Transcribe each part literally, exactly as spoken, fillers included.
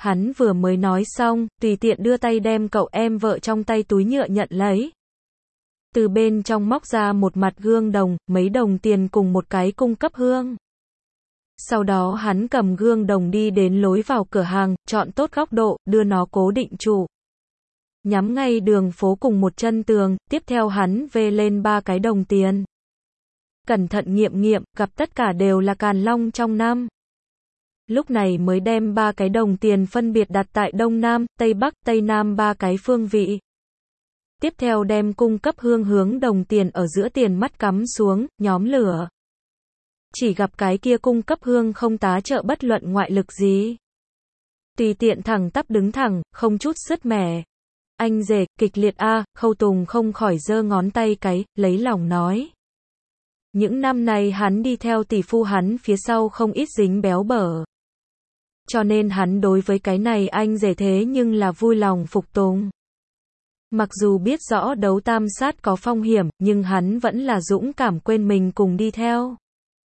Hắn vừa mới nói xong, tùy tiện đưa tay đem cậu em vợ trong tay túi nhựa nhận lấy. Từ bên trong móc ra một mặt gương đồng, mấy đồng tiền cùng một cái cung cấp hương. Sau đó hắn cầm gương đồng đi đến lối vào cửa hàng, chọn tốt góc độ, đưa nó cố định trụ. Nhắm ngay đường phố cùng một chân tường, tiếp theo hắn vê lên ba cái đồng tiền. Cẩn thận nghiệm nghiệm, gặp tất cả đều là càn long trong năm. Lúc này mới đem ba cái đồng tiền phân biệt đặt tại Đông Nam, Tây Bắc, Tây Nam ba cái phương vị. Tiếp theo đem cung cấp hương hướng đồng tiền ở giữa tiền mắt cắm xuống, nhóm lửa. Chỉ gặp cái kia cung cấp hương không tá trợ bất luận ngoại lực gì. Tùy tiện thẳng tắp đứng thẳng, không chút sứt mẻ. Anh rể, kịch liệt a, Khâu Tùng không khỏi giơ ngón tay cái, lấy lòng nói. Những năm này hắn đi theo tỷ phu hắn phía sau không ít dính béo bở. Cho nên hắn đối với cái này anh rể thế nhưng là vui lòng phục tùng. Mặc dù biết rõ đấu tam sát có phong hiểm, nhưng hắn vẫn là dũng cảm quên mình cùng đi theo.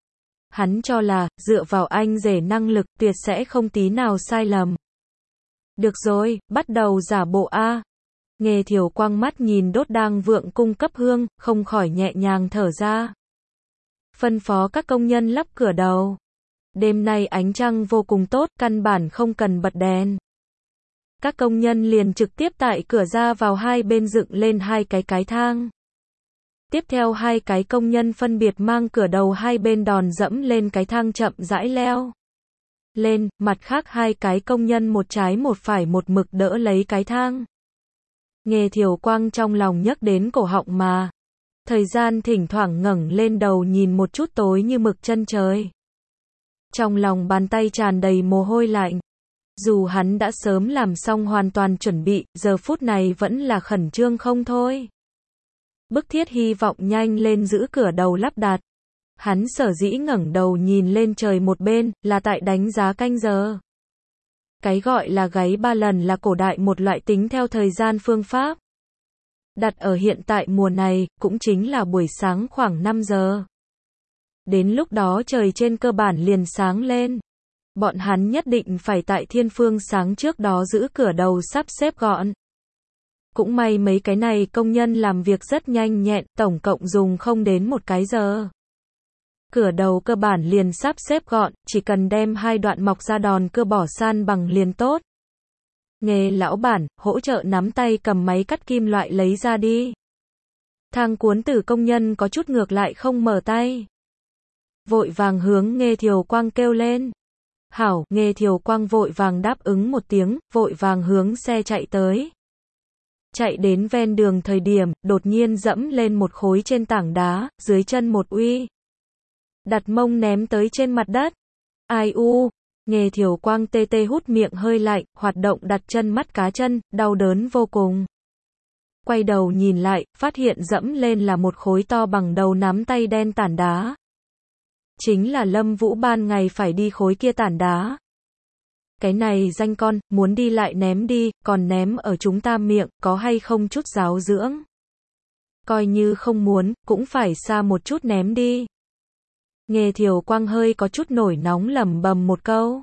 Hắn cho là, dựa vào anh rể năng lực tuyệt sẽ không tí nào sai lầm. Được rồi, bắt đầu giả bộ a. Nghề Thiều Quang mắt nhìn đốt đang vượng cung cấp hương, không khỏi nhẹ nhàng thở ra. Phân phó các công nhân lắp cửa đầu. Đêm nay ánh trăng vô cùng tốt, căn bản không cần bật đèn. Các công nhân liền trực tiếp tại cửa ra vào hai bên dựng lên hai cái cái thang. Tiếp theo hai cái công nhân phân biệt mang cửa đầu hai bên đòn dẫm lên cái thang chậm rãi leo lên, mặt khác hai cái công nhân một trái một phải một mực đỡ lấy cái thang. Nghề Thiều Quang trong lòng nhấc đến cổ họng mà. Thời gian thỉnh thoảng ngẩng lên đầu nhìn một chút tối như mực chân trời. Trong lòng bàn tay tràn đầy mồ hôi lạnh. Dù hắn đã sớm làm xong hoàn toàn chuẩn bị, giờ phút này vẫn là khẩn trương không thôi. Bức thiết hy vọng nhanh lên giữ cửa đầu lắp đặt. Hắn sở dĩ ngẩng đầu nhìn lên trời một bên, là tại đánh giá canh giờ. Cái gọi là gáy ba lần là cổ đại một loại tính theo thời gian phương pháp. Đặt ở hiện tại mùa này, cũng chính là buổi sáng khoảng năm giờ. Đến lúc đó trời trên cơ bản liền sáng lên. Bọn hắn nhất định phải tại thiên phương sáng trước đó giữ cửa đầu sắp xếp gọn. Cũng may mấy cái này công nhân làm việc rất nhanh nhẹn, tổng cộng dùng không đến một cái giờ. Cửa đầu cơ bản liền sắp xếp gọn, chỉ cần đem hai đoạn mọc ra đòn cưa bỏ san bằng liền tốt. Nghề lão bản, hỗ trợ nắm tay cầm máy cắt kim loại lấy ra đi. Thang cuốn tử công nhân có chút ngược lại không mở tay. Vội vàng hướng Nghề Thiều Quang kêu lên. Hảo, Nghề Thiều Quang vội vàng đáp ứng một tiếng, vội vàng hướng xe chạy tới. Chạy đến ven đường thời điểm, đột nhiên dẫm lên một khối trên tảng đá, dưới chân một uy. Đặt mông ném tới trên mặt đất. Ai u, Nghề Thiều Quang tê tê hút miệng hơi lạnh, hoạt động đặt chân mắt cá chân, đau đớn vô cùng. Quay đầu nhìn lại, phát hiện dẫm lên là một khối to bằng đầu nắm tay đen tảng đá. Chính là Lâm Vũ ban ngày phải đi khối kia tảng đá. Cái này danh con, muốn đi lại ném đi, còn ném ở chúng ta miệng, có hay không chút giáo dưỡng. Coi như không muốn, cũng phải xa một chút ném đi. Nghề Thiều Quang hơi có chút nổi nóng lẩm bẩm một câu.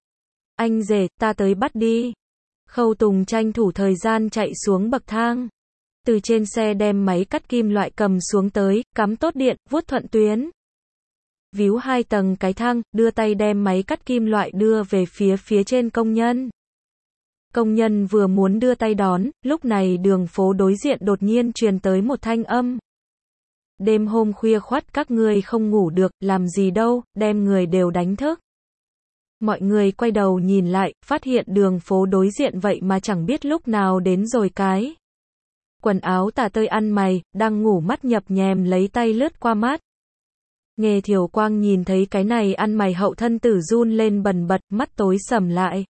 Anh rể, ta tới bắt đi. Khâu Tùng tranh thủ thời gian chạy xuống bậc thang. Từ trên xe đem máy cắt kim loại cầm xuống tới, cắm tốt điện, vuốt thuận tuyến. Víu hai tầng cái thang, đưa tay đem máy cắt kim loại đưa về phía phía trên công nhân. Công nhân vừa muốn đưa tay đón, lúc này đường phố đối diện đột nhiên truyền tới một thanh âm. Đêm hôm khuya khoắt các người không ngủ được, làm gì đâu, đem người đều đánh thức. Mọi người quay đầu nhìn lại, phát hiện đường phố đối diện vậy mà chẳng biết lúc nào đến rồi cái. Quần áo tả tơi ăn mày, đang ngủ mắt nhập nhèm lấy tay lướt qua mắt. Nghề Thiều Quang nhìn thấy cái này ăn mày hậu thân tử run lên bần bật, mắt tối sầm lại.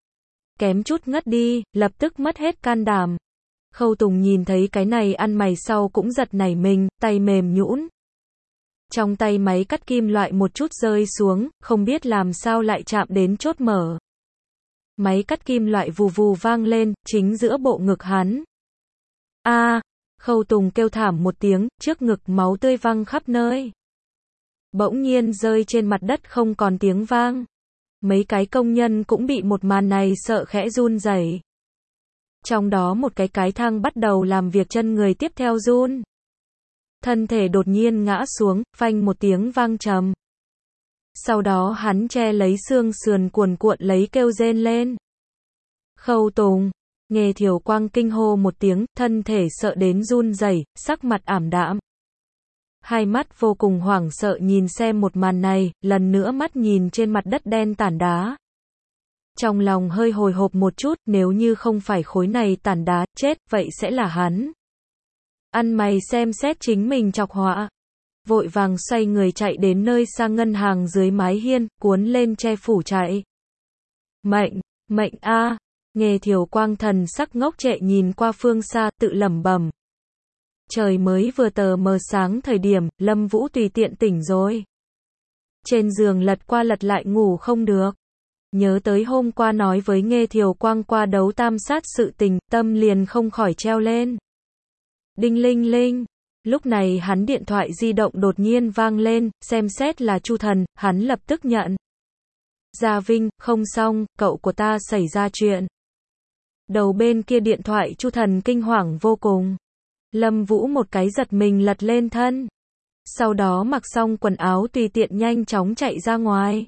Kém chút ngất đi, lập tức mất hết can đảm. Khâu Tùng nhìn thấy cái này ăn mày sau cũng giật nảy mình, tay mềm nhũn. Trong tay máy cắt kim loại một chút rơi xuống, không biết làm sao lại chạm đến chốt mở. Máy cắt kim loại vù vù vang lên, chính giữa bộ ngực hắn. A, à, Khâu Tùng kêu thảm một tiếng, trước ngực máu tươi văng khắp nơi. Bỗng nhiên rơi trên mặt đất không còn tiếng vang. Mấy cái công nhân cũng bị một màn này sợ khẽ run rẩy. Trong đó một cái cái thang bắt đầu làm việc chân người tiếp theo run. Thân thể đột nhiên ngã xuống, phanh một tiếng vang trầm. Sau đó hắn che lấy xương sườn cuồn cuộn lấy kêu rên lên. Khâu Tùng, Nghê Thiều Quang kinh hô một tiếng, thân thể sợ đến run rẩy, sắc mặt ảm đạm. Hai mắt vô cùng hoảng sợ nhìn xem một màn này, lần nữa mắt nhìn trên mặt đất đen tảng đá. Trong lòng hơi hồi hộp một chút, nếu như không phải khối này tảng đá chết, vậy sẽ là hắn. Ăn mày xem xét chính mình chọc họa. Vội vàng xoay người chạy đến nơi xa ngân hàng dưới mái hiên, cuốn lên che phủ chạy. Mệnh, mệnh a. Nghê Thiều Quang thần sắc ngốc trệ nhìn qua phương xa, tự lẩm bẩm. Trời mới vừa tờ mờ sáng thời điểm, Lâm Vũ tùy tiện tỉnh rồi. Trên giường lật qua lật lại ngủ không được. Nhớ tới hôm qua nói với Nghê Thiều Quang qua đấu tam sát sự tình, tâm liền không khỏi treo lên. Đinh linh linh. Lúc này hắn điện thoại di động đột nhiên vang lên, xem xét là Chu Thần, hắn lập tức nhận. Gia Vinh, không xong, cậu của ta xảy ra chuyện. Đầu bên kia điện thoại Chu Thần kinh hoàng vô cùng. Lâm Vũ một cái giật mình lật lên thân. Sau đó mặc xong quần áo tùy tiện nhanh chóng chạy ra ngoài.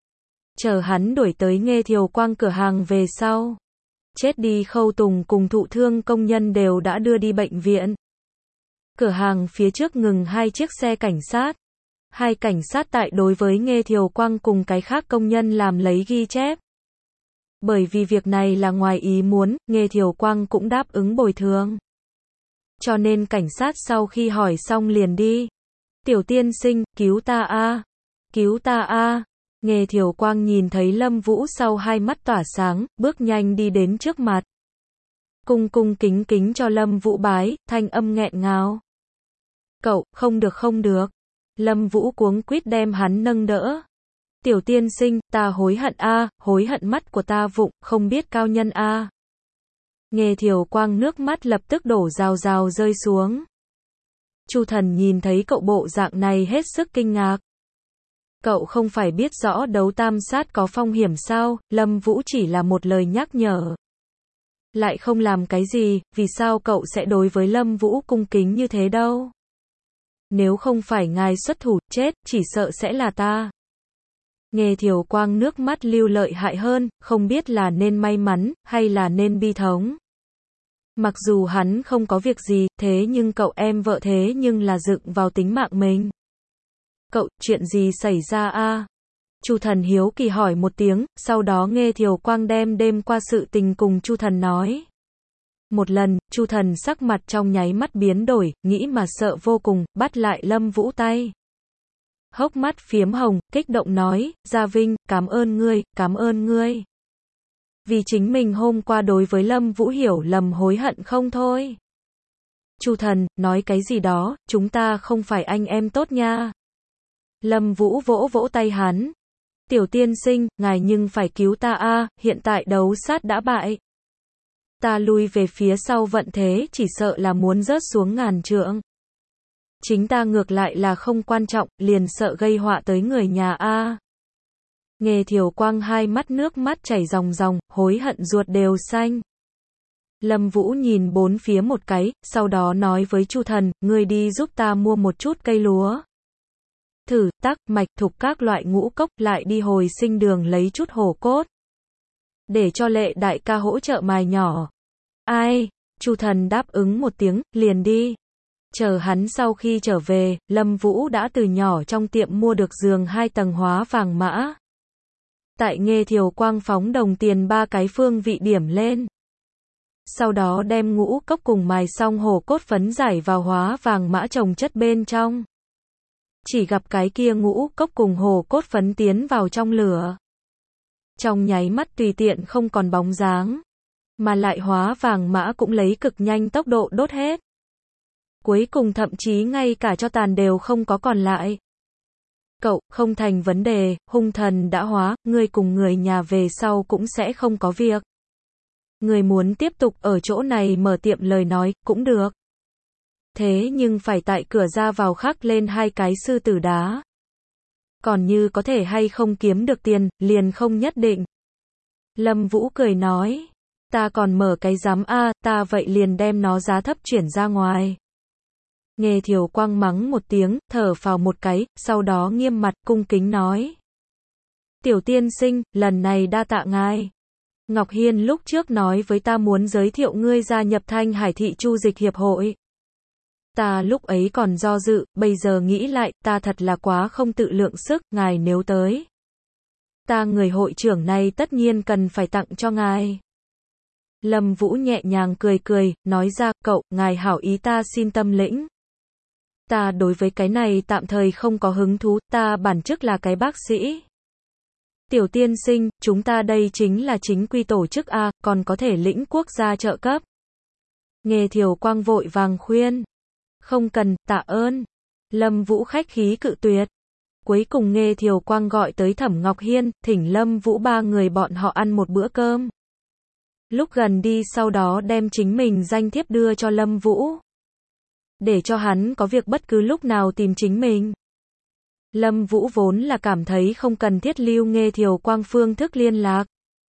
Chờ hắn đuổi tới Nghê Thiều Quang cửa hàng về sau. Chết đi Khâu Tùng cùng thụ thương công nhân đều đã đưa đi bệnh viện. Cửa hàng phía trước ngừng hai chiếc xe cảnh sát. Hai cảnh sát tại đối với Nghê Thiều Quang cùng cái khác công nhân làm lấy ghi chép. Bởi vì việc này là ngoài ý muốn, Nghê Thiều Quang cũng đáp ứng bồi thường. Cho nên cảnh sát sau khi hỏi xong liền đi. Tiểu tiên sinh, cứu ta a, cứu ta a. Nghê Thiều Quang nhìn thấy Lâm Vũ sau hai mắt tỏa sáng, bước nhanh đi đến trước mặt. Cung cung kính kính cho Lâm Vũ bái, thanh âm nghẹn ngào. Cậu, không được không được. Lâm Vũ cuống quýt đem hắn nâng đỡ. Tiểu tiên sinh, ta hối hận a, hối hận mắt của ta vụng, không biết cao nhân a. Nghê Thiều Quang nước mắt lập tức đổ rào rào rơi xuống. Chu Thần nhìn thấy cậu bộ dạng này hết sức kinh ngạc. Cậu không phải biết rõ đấu tam sát có phong hiểm sao, Lâm Vũ chỉ là một lời nhắc nhở. Lại không làm cái gì, vì sao cậu sẽ đối với Lâm Vũ cung kính như thế đâu? Nếu không phải ngài xuất thủ, chết, chỉ sợ sẽ là ta. Nghê Thiều Quang nước mắt lưu lợi hại hơn, không biết là nên may mắn, hay là nên bi thống. Mặc dù hắn không có việc gì, thế nhưng cậu em vợ thế nhưng là dựng vào tính mạng mình. Cậu, chuyện gì xảy ra a? Chu Thần hiếu kỳ hỏi một tiếng, sau đó Nghê Thiều Quang đem đêm qua sự tình cùng Chu Thần nói. Một lần, Chu Thần sắc mặt trong nháy mắt biến đổi, nghĩ mà sợ vô cùng, bắt lại Lâm Vũ tay. Hốc mắt phiếm hồng, kích động nói, Gia Vinh, cảm ơn ngươi, cảm ơn ngươi. Vì chính mình hôm qua đối với Lâm Vũ hiểu lầm hối hận không thôi. Chu Thần, nói cái gì đó, chúng ta không phải anh em tốt nha. Lâm Vũ vỗ vỗ tay hắn. Tiểu tiên sinh, ngài nhưng phải cứu ta a, hiện tại đấu sát đã bại. Ta lui về phía sau vận thế chỉ sợ là muốn rớt xuống ngàn trượng. Chính ta ngược lại là không quan trọng, liền sợ gây họa tới người nhà a. Nghê Thiều Quang hai mắt nước mắt chảy ròng ròng, hối hận ruột đều xanh. Lâm Vũ nhìn bốn phía một cái, sau đó nói với Chu Thần, ngươi đi giúp ta mua một chút cây lúa. Thử, tắc, mạch, thục các loại ngũ cốc, lại đi hồi sinh đường lấy chút hổ cốt. Để cho Lệ đại ca hỗ trợ mài nhỏ. Ai? Chu Thần đáp ứng một tiếng, liền đi. Chờ hắn sau khi trở về, Lâm Vũ đã từ nhỏ trong tiệm mua được giường hai tầng hóa vàng mã. Tại Nghê Thiều Quang phóng đồng tiền ba cái phương vị điểm lên. Sau đó đem ngũ cốc cùng mài xong hổ cốt phấn giải vào hóa vàng mã trồng chất bên trong. Chỉ gặp cái kia ngũ cốc cùng hổ cốt phấn tiến vào trong lửa. Trong nháy mắt tùy tiện không còn bóng dáng. Mà lại hóa vàng mã cũng lấy cực nhanh tốc độ đốt hết. Cuối cùng thậm chí ngay cả cho tàn đều không có còn lại. Cậu, không thành vấn đề, hung thần đã hóa, ngươi cùng người nhà về sau cũng sẽ không có việc. Người muốn tiếp tục ở chỗ này mở tiệm lời nói, cũng được. Thế nhưng phải tại cửa ra vào khắc lên hai cái sư tử đá. Còn như có thể hay không kiếm được tiền, liền không nhất định. Lâm Vũ cười nói, ta còn mở cái giám a, ta vậy liền đem nó giá thấp chuyển ra ngoài. Nghe Thiều Quang mắng một tiếng, thở phào một cái, sau đó nghiêm mặt cung kính nói. Tiểu tiên sinh, lần này đa tạ ngài. Ngọc Hiên lúc trước nói với ta muốn giới thiệu ngươi gia nhập Thanh Hải Thị Chu Dịch Hiệp hội. Ta lúc ấy còn do dự, bây giờ nghĩ lại, ta thật là quá không tự lượng sức, ngài nếu tới. Ta người hội trưởng này tất nhiên cần phải tặng cho ngài. Lâm Vũ nhẹ nhàng cười cười, nói ra, cậu, ngài hảo ý ta xin tâm lĩnh. Ta đối với cái này tạm thời không có hứng thú, ta bản chức là cái bác sĩ. Tiểu tiên sinh, chúng ta đây chính là chính quy tổ chức A, còn có thể lĩnh quốc gia trợ cấp. Nghe Thiều Quang vội vàng khuyên. Không cần, tạ ơn. Lâm Vũ khách khí cự tuyệt. Cuối cùng nghe Thiều Quang gọi tới Thẩm Ngọc Hiên, thỉnh Lâm Vũ ba người bọn họ ăn một bữa cơm. Lúc gần đi sau đó đem chính mình danh thiếp đưa cho Lâm Vũ. Để cho hắn có việc bất cứ lúc nào tìm chính mình. Lâm Vũ vốn là cảm thấy không cần thiết lưu nghe Thiều Quang phương thức liên lạc.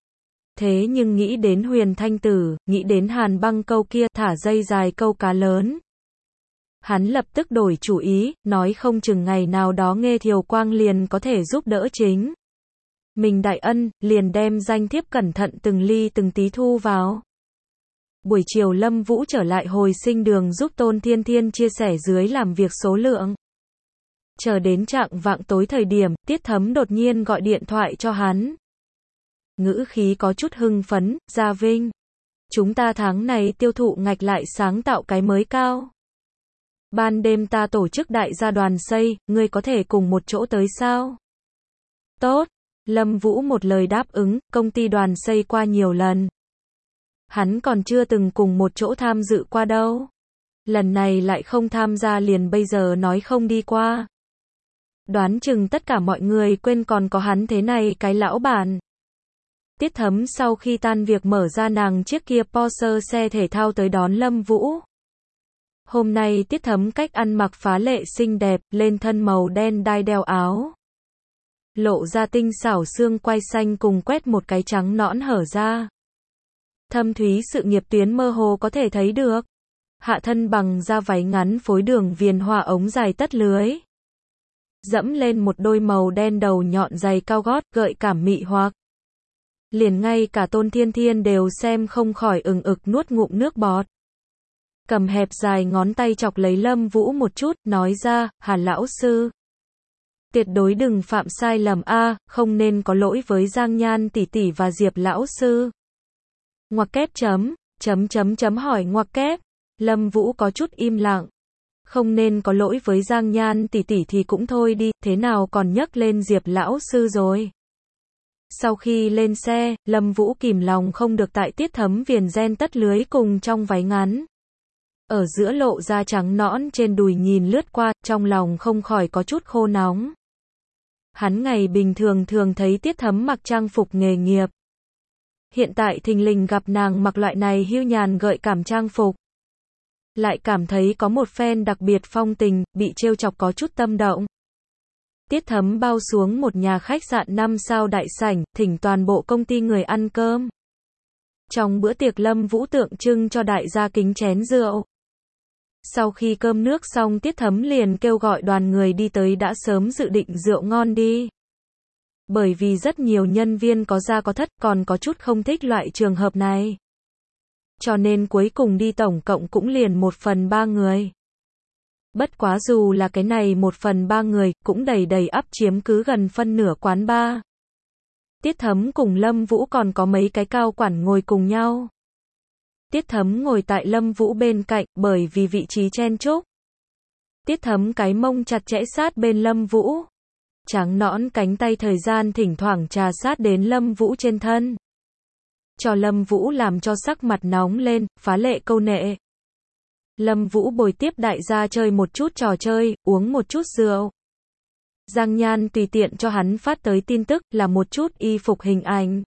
Thế nhưng nghĩ đến Huyền Thanh Tử, nghĩ đến Hàn Băng câu kia thả dây dài câu cá lớn. Hắn lập tức đổi chủ ý, nói không chừng ngày nào đó nghe Thiều Quang liền có thể giúp đỡ chính. Mình đại ân, liền đem danh thiếp cẩn thận từng ly từng tí thu vào. Buổi chiều Lâm Vũ trở lại hồi sinh đường giúp Tôn Thiên Thiên chia sẻ dưới làm việc số lượng. Chờ đến trạng vạng tối thời điểm, Tiết Thấm đột nhiên gọi điện thoại cho hắn. Ngữ khí có chút hưng phấn, Gia Vinh. Chúng ta tháng này tiêu thụ ngạch lại sáng tạo cái mới cao. Ban đêm ta tổ chức đại gia đoàn xây, ngươi có thể cùng một chỗ tới sao? Tốt. Lâm Vũ một lời đáp ứng, công ty đoàn xây qua nhiều lần. Hắn còn chưa từng cùng một chỗ tham dự qua đâu. Lần này lại không tham gia liền bây giờ nói không đi qua. Đoán chừng tất cả mọi người quên còn có hắn thế này cái lão bản. Tiết Thấm sau khi tan việc mở ra nàng chiếc kia Porsche xe thể thao tới đón Lâm Vũ. Hôm nay Tiết Thấm cách ăn mặc phá lệ xinh đẹp, lên thân màu đen đai đeo áo. Lộ ra tinh xảo xương quai xanh cùng quét một cái trắng nõn hở ra. Thâm thúy sự nghiệp tuyến mơ hồ có thể thấy được. Hạ thân bằng da váy ngắn phối đường viền hoa ống dài tất lưới. Dẫm lên một đôi màu đen đầu nhọn giày cao gót, gợi cảm mị hoặc. Liền ngay cả Tôn Thiên Thiên đều xem không khỏi ừng ực nuốt ngụm nước bọt. Cầm hẹp dài ngón tay chọc lấy Lâm Vũ một chút, nói ra, Hà lão sư. Tuyệt đối đừng phạm sai lầm a, không nên có lỗi với Giang Nhan tỷ tỷ và Diệp lão sư. Ngoặc kép chấm, chấm chấm chấm hỏi ngoặc kép. Lâm Vũ có chút im lặng. Không nên có lỗi với Giang Nhan tỷ tỷ thì cũng thôi đi, thế nào còn nhắc lên Diệp lão sư rồi. Sau khi lên xe, Lâm Vũ kìm lòng không được tại Tiết Thấm viền ren tất lưới cùng trong váy ngắn. Ở giữa lộ da trắng nõn trên đùi nhìn lướt qua, trong lòng không khỏi có chút khô nóng. Hắn ngày bình thường thường thấy Tiết Thấm mặc trang phục nghề nghiệp. Hiện tại thình lình gặp nàng mặc loại này hiu nhàn gợi cảm trang phục. Lại cảm thấy có một phen đặc biệt phong tình, bị trêu chọc có chút tâm động. Tiết Thấm bao xuống một nhà khách sạn năm sao đại sảnh, thỉnh toàn bộ công ty người ăn cơm. Trong bữa tiệc Lâm Vũ tượng trưng cho đại gia kính chén rượu. Sau khi cơm nước xong Tiết Thấm liền kêu gọi đoàn người đi tới đã sớm dự định rượu ngon đi. Bởi vì rất nhiều nhân viên có gia có thất còn có chút không thích loại trường hợp này. Cho nên cuối cùng đi tổng cộng cũng liền một phần ba người. Bất quá dù là cái này một phần ba người, cũng đầy đầy ắp chiếm cứ gần phân nửa quán bar. Tiết Thấm cùng Lâm Vũ còn có mấy cái cao quản ngồi cùng nhau. Tiết Thấm ngồi tại Lâm Vũ bên cạnh, bởi vì vị trí chen chúc. Tiết Thấm cái mông chặt chẽ sát bên Lâm Vũ. Trắng nõn cánh tay thời gian thỉnh thoảng trà sát đến Lâm Vũ trên thân. Cho Lâm Vũ làm cho sắc mặt nóng lên, phá lệ câu nệ. Lâm Vũ bồi tiếp đại gia chơi một chút trò chơi, uống một chút rượu. Giang Nhan tùy tiện cho hắn phát tới tin tức là một chút y phục hình ảnh.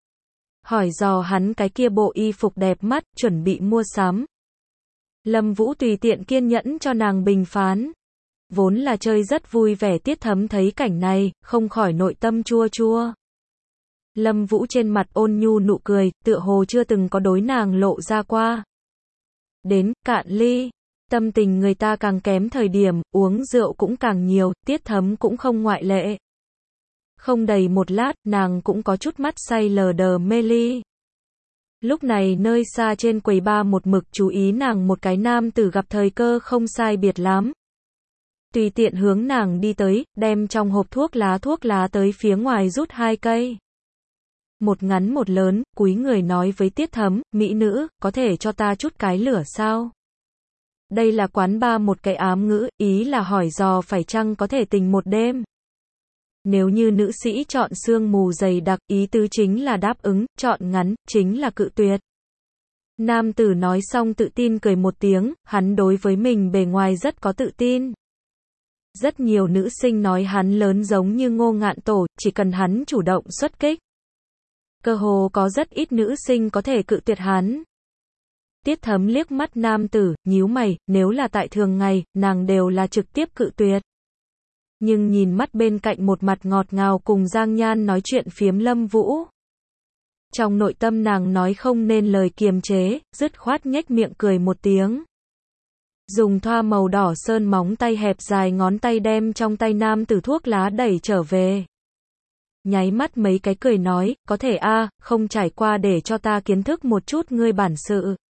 Hỏi dò hắn cái kia bộ y phục đẹp mắt, chuẩn bị mua sắm. Lâm Vũ tùy tiện kiên nhẫn cho nàng bình phán. Vốn là chơi rất vui vẻ Tiết Thấm thấy cảnh này, không khỏi nội tâm chua chua. Lâm Vũ trên mặt ôn nhu nụ cười, tựa hồ chưa từng có đối nàng lộ ra qua. Đến, cạn ly. Tâm tình người ta càng kém thời điểm, uống rượu cũng càng nhiều, Tiết Thấm cũng không ngoại lệ. Không đầy một lát, nàng cũng có chút mắt say lờ đờ mê ly. Lúc này nơi xa trên quầy bar một mực chú ý nàng một cái nam tử gặp thời cơ không sai biệt lắm. Tùy tiện hướng nàng đi tới, đem trong hộp thuốc lá thuốc lá tới phía ngoài rút hai cây. Một ngắn một lớn, cúi người nói với Tiết Thấm, mỹ nữ, có thể cho ta chút cái lửa sao? Đây là quán bar một cái ám ngữ, ý là hỏi dò phải chăng có thể tình một đêm. Nếu như nữ sĩ chọn sương mù dày đặc, ý tứ chính là đáp ứng, chọn ngắn, chính là cự tuyệt. Nam tử nói xong tự tin cười một tiếng, hắn đối với mình bề ngoài rất có tự tin. Rất nhiều nữ sinh nói hắn lớn giống như Ngô Ngạn Tổ, chỉ cần hắn chủ động xuất kích. Cơ hồ có rất ít nữ sinh có thể cự tuyệt hắn. Tiết Thấm liếc mắt nam tử, nhíu mày, nếu là tại thường ngày, nàng đều là trực tiếp cự tuyệt. Nhưng nhìn mắt bên cạnh một mặt ngọt ngào cùng Giang Nhan nói chuyện phiếm Lâm Vũ. Trong nội tâm nàng nói không nên lời kiềm chế, dứt khoát nhếch miệng cười một tiếng. Dùng thoa màu đỏ sơn móng tay hẹp dài ngón tay đem trong tay nam tử thuốc lá đẩy trở về. Nháy mắt mấy cái cười nói, có thể a, không trải qua để cho ta kiến thức một chút ngươi bản sự.